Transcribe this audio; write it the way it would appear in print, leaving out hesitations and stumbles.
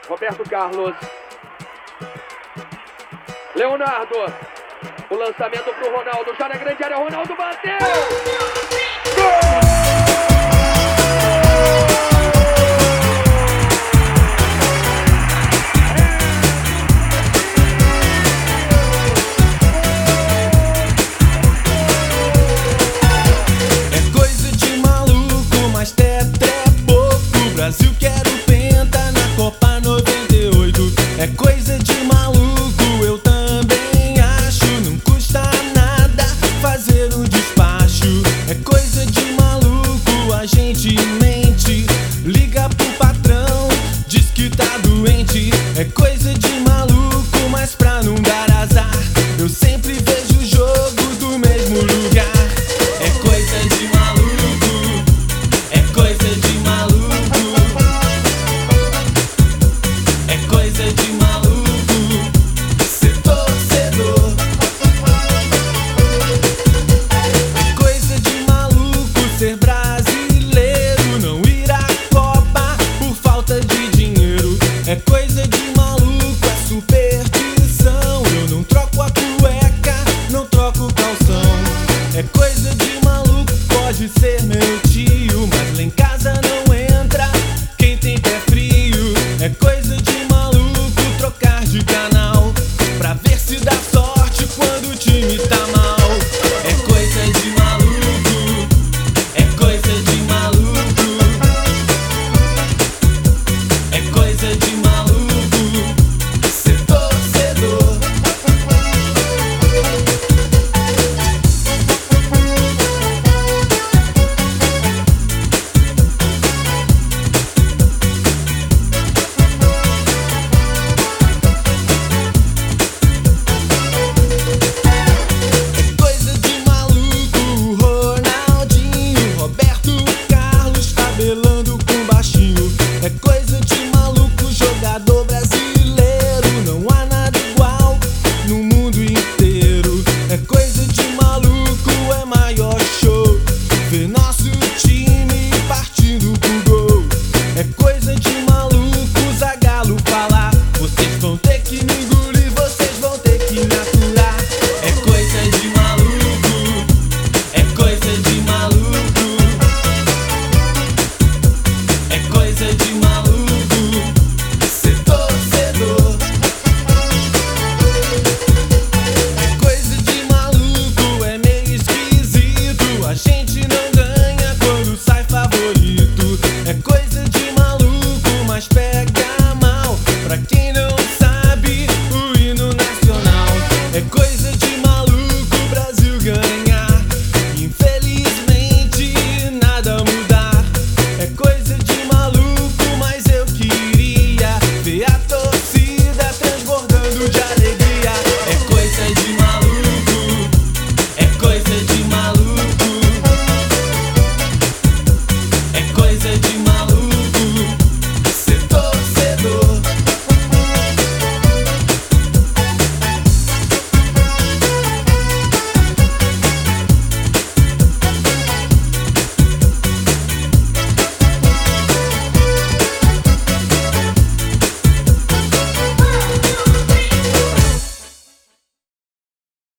Roberto Carlos. Leonardo. O lançamento pro Ronaldo. Já na grande área, Ronaldo bateu! Gol! Brasil quer o penta na Copa 98. É coisa de maluco, eu também acho. Não custa nada fazer o despacho. É coisa de maluco, a gente mente. Liga pro patrão, diz que tá doente. É coisa de maluco, mas pra não dar azar, eu sempre vejo o jogo do mesmo lugar. É coisa de maluco, é coisa de maluco. Coisa de maluco, ser torcedor. É coisa de maluco ser brasileiro, não ir à Copa por falta de dinheiro. É coisa